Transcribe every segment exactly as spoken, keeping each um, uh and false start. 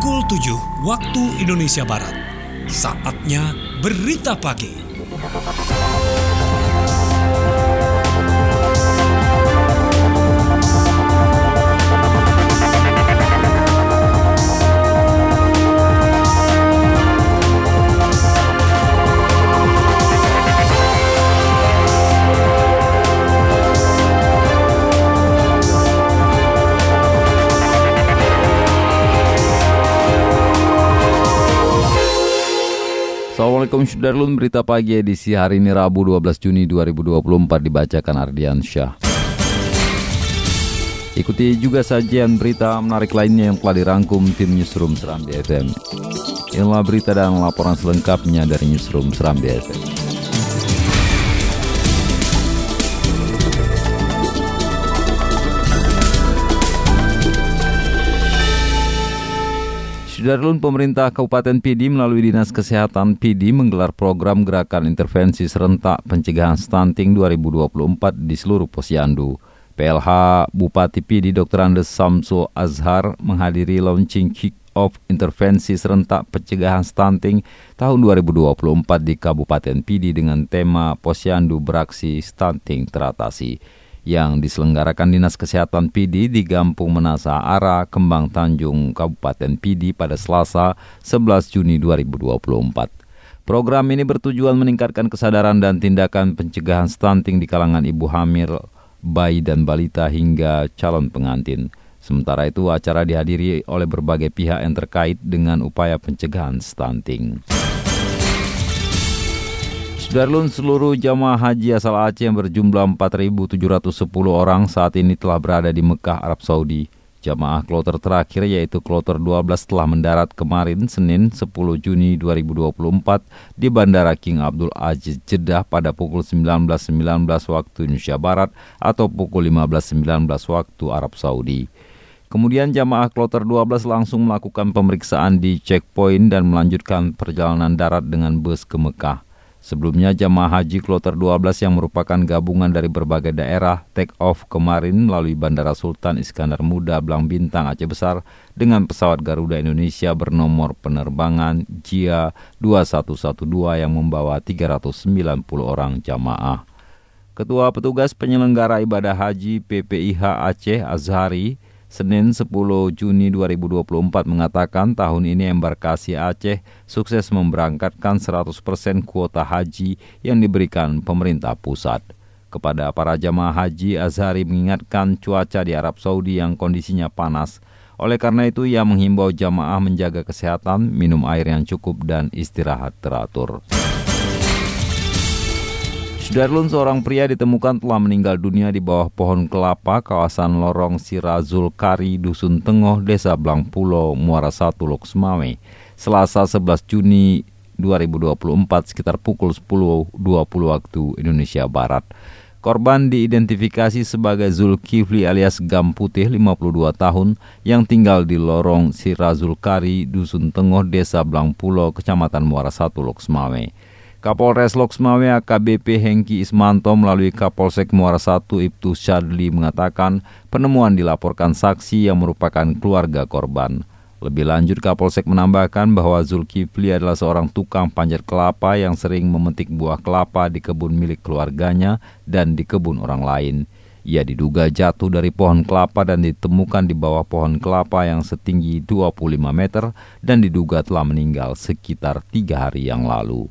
Pukul tujuh waktu Indonesia Barat. Saatnya Berita Pagi. Assalamualaikum Sudarlun, berita pagi edisi hari ini Rabu dua belas Juni dua ribu dua puluh empat dibacakan Ardian Syah. Ikuti juga sajian berita menarik lainnya yang telah dirangkum tim Newsroom Serambi F M. Inilah berita dan laporan selengkapnya dari Newsroom Serambi F M. Sudarlun, pemerintah Kabupaten Pidi melalui Dinas Kesehatan Pidi menggelar program gerakan intervensi serentak pencegahan stunting dua ribu dua puluh empat di seluruh Posyandu. P L H Bupati Pidi Doktor Andes Samsul Azhar menghadiri launching kick-off intervensi serentak pencegahan stunting tahun dua ribu dua puluh empat di Kabupaten Pidi dengan tema Posyandu Beraksi Stunting Teratasi, yang diselenggarakan Dinas Kesehatan Pidi di Gampung Menasa Ara, Kembang Tanjung, Kabupaten Pidi pada Selasa sebelas Juni dua ribu dua puluh empat. Program ini bertujuan meningkatkan kesadaran dan tindakan pencegahan stunting di kalangan ibu hamil, bayi dan balita hingga calon pengantin. Sementara itu, acara dihadiri oleh berbagai pihak yang terkait dengan upaya pencegahan stunting. Sudarlun, seluruh jamaah haji asal Aceh yang berjumlah empat ribu tujuh ratus sepuluh orang saat ini telah berada di Mekah, Arab Saudi. Jamaah kloter terakhir yaitu kloter dua belas telah mendarat kemarin Senin sepuluh Juni dua ribu dua puluh empat di Bandara King Abdul Aziz Jeddah pada pukul sembilan belas sembilan belas waktu Indonesia Barat atau pukul lima belas sembilan belas waktu Arab Saudi. Kemudian jamaah kloter dua belas langsung melakukan pemeriksaan di checkpoint dan melanjutkan perjalanan darat dengan bus ke Mekah. Sebelumnya jamaah haji kloter dua belas yang merupakan gabungan dari berbagai daerah take off kemarin melalui Bandara Sultan Iskandar Muda Blang Bintang Aceh Besar dengan pesawat Garuda Indonesia bernomor penerbangan J I A dua satu satu dua yang membawa tiga ratus sembilan puluh orang jamaah. Ketua Petugas Penyelenggara Ibadah Haji P P I H Aceh Azhari Senin sepuluh Juni dua ribu dua puluh empat mengatakan tahun ini embarkasi Aceh sukses memberangkatkan seratus persen kuota haji yang diberikan pemerintah pusat. Kepada para jamaah haji, Azhari mengingatkan cuaca di Arab Saudi yang kondisinya panas. Oleh karena itu, ia menghimbau jamaah menjaga kesehatan, minum air yang cukup, dan istirahat teratur. Sudarlun, seorang pria ditemukan telah meninggal dunia di bawah pohon kelapa kawasan lorong Sirazul Kari, Dusun Tengoh, Desa Blangpulo, Muara Satu, Loksmawe, Selasa sebelas Juni dua ribu dua puluh empat sekitar pukul sepuluh dua puluh waktu Indonesia Barat. Korban diidentifikasi sebagai Zulkifli alias Gam Putih, lima puluh dua tahun, yang tinggal di lorong Sirazul Kari, Dusun Tengoh, Desa Blangpulo, Kecamatan Muara Satu, Loksmawe. Kapolres Loksmawe A K B P Hengki Ismanto melalui Kapolsek Muara Satu Ibtu Syadli mengatakan penemuan dilaporkan saksi yang merupakan keluarga korban. Lebih lanjut, Kapolsek menambahkan bahwa Zulkifli adalah seorang tukang panjat kelapa yang sering memetik buah kelapa di kebun milik keluarganya dan di kebun orang lain. Ia diduga jatuh dari pohon kelapa dan ditemukan di bawah pohon kelapa yang setinggi dua puluh lima meter dan diduga telah meninggal sekitar tiga hari yang lalu.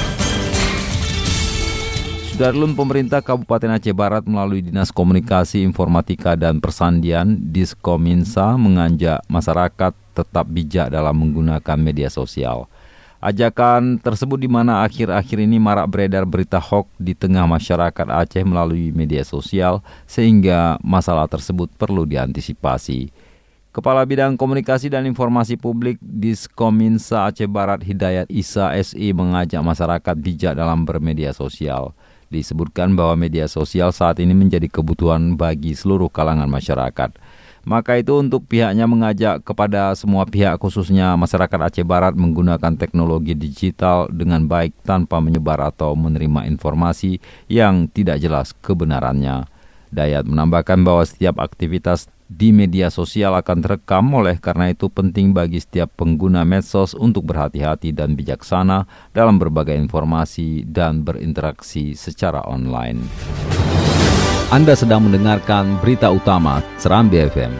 Sudarlun, pemerintah Kabupaten Aceh Barat melalui Dinas Komunikasi, Informatika, dan Persandian Diskominsa mengajak masyarakat tetap bijak dalam menggunakan media sosial. Ajakan tersebut di mana akhir-akhir ini marak beredar berita hoax di tengah masyarakat Aceh melalui media sosial sehingga masalah tersebut perlu diantisipasi. Kepala Bidang Komunikasi dan Informasi Publik Diskominsa Aceh Barat Hidayat Isa S I mengajak masyarakat bijak dalam bermedia sosial. Disebutkan bahwa media sosial saat ini menjadi kebutuhan bagi seluruh kalangan masyarakat. Maka itu untuk pihaknya mengajak kepada semua pihak khususnya masyarakat Aceh Barat menggunakan teknologi digital dengan baik tanpa menyebar atau menerima informasi yang tidak jelas kebenarannya. Dayat menambahkan bahwa setiap aktivitas di media sosial akan terekam, oleh karena itu penting bagi setiap pengguna medsos untuk berhati-hati dan bijaksana dalam berbagai informasi dan berinteraksi secara online. Anda sedang mendengarkan berita utama Serambi F M.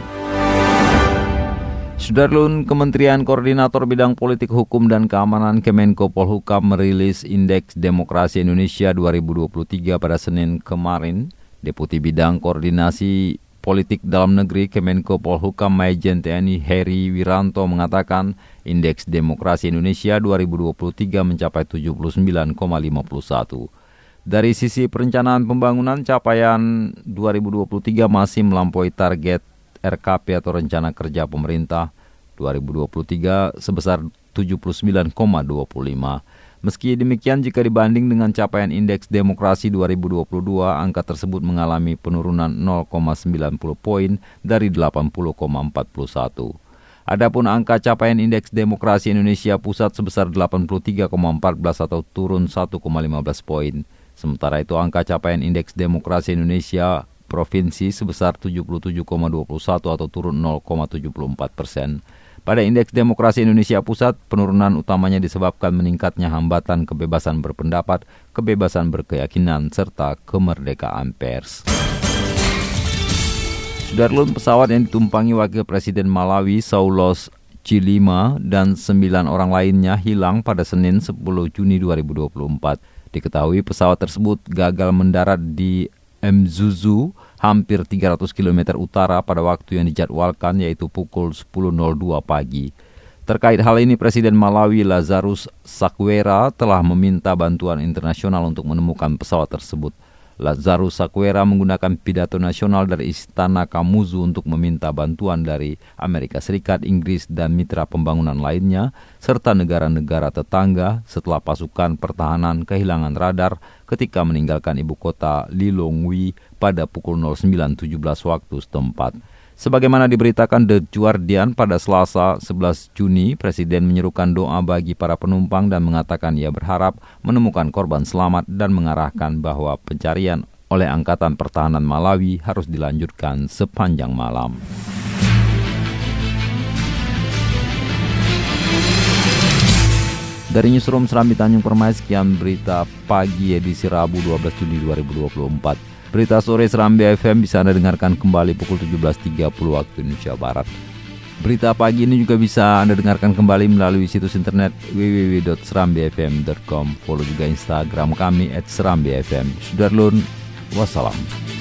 Sudarlun, Kementerian Koordinator Bidang Politik Hukum dan Keamanan Kemenko Polhukam merilis Indeks Demokrasi Indonesia dua ribu dua puluh tiga pada Senin kemarin. Deputi Bidang Koordinasi Politik Dalam Negeri Kemenko Polhukam Majen T N I Heri Wiranto mengatakan Indeks Demokrasi Indonesia dua ribu dua puluh tiga mencapai tujuh puluh sembilan koma lima satu. Dari sisi perencanaan pembangunan, capaian dua ribu dua puluh tiga masih melampaui target R K P atau Rencana Kerja Pemerintah dua ribu dua puluh tiga sebesar tujuh puluh sembilan koma dua lima. Meski demikian, jika dibanding dengan capaian Indeks Demokrasi dua ribu dua puluh dua, angka tersebut mengalami penurunan nol koma sembilan nol poin dari delapan puluh koma empat satu. Adapun angka capaian Indeks Demokrasi Indonesia Pusat sebesar delapan puluh tiga koma empat belas atau turun satu koma lima belas poin. Sementara itu angka capaian Indeks Demokrasi Indonesia Provinsi sebesar tujuh puluh tujuh koma dua satu atau turun nol koma tujuh empat persen. Pada Indeks Demokrasi Indonesia Pusat, penurunan utamanya disebabkan meningkatnya hambatan kebebasan berpendapat, kebebasan berkeyakinan, serta kemerdekaan pers. Sudarlun, pesawat yang ditumpangi Wakil Presiden Malawi Saulos Chilima dan sembilan orang lainnya hilang pada Senin sepuluh Juni dua ribu dua puluh empat. Diketahui pesawat tersebut gagal mendarat di Mzuzu, hampir tiga ratus kilometer utara pada waktu yang dijadwalkan, yaitu pukul sepuluh nol dua pagi. Terkait hal ini, Presiden Malawi Lazarus Chakwera telah meminta bantuan internasional untuk menemukan pesawat tersebut. Lazarus Chakwera menggunakan pidato nasional dari Istana Kamuzu untuk meminta bantuan dari Amerika Serikat, Inggris, dan mitra pembangunan lainnya, serta negara-negara tetangga setelah pasukan pertahanan kehilangan radar ketika meninggalkan ibu kota Lilongwe pada pukul nol sembilan tujuh belas waktu setempat. Sebagaimana diberitakan The Guardian pada Selasa sebelas Juni, Presiden menyerukan doa bagi para penumpang dan mengatakan ia berharap menemukan korban selamat dan mengarahkan bahwa pencarian oleh Angkatan Pertahanan Malawi harus dilanjutkan sepanjang malam. Dari Newsroom Serambi Tanjung Permai, sekian berita pagi edisi Rabu dua belas Juni dua ribu dua puluh empat. Berita sore Serambi F M bisa Anda dengarkan kembali pukul tujuh belas tiga puluh waktu Indonesia Barat. Berita pagi ini juga bisa Anda dengarkan kembali melalui situs internet w w w dot serambi f m dot com. Follow juga Instagram kami at serambi f m. Sudarlun, wassalam.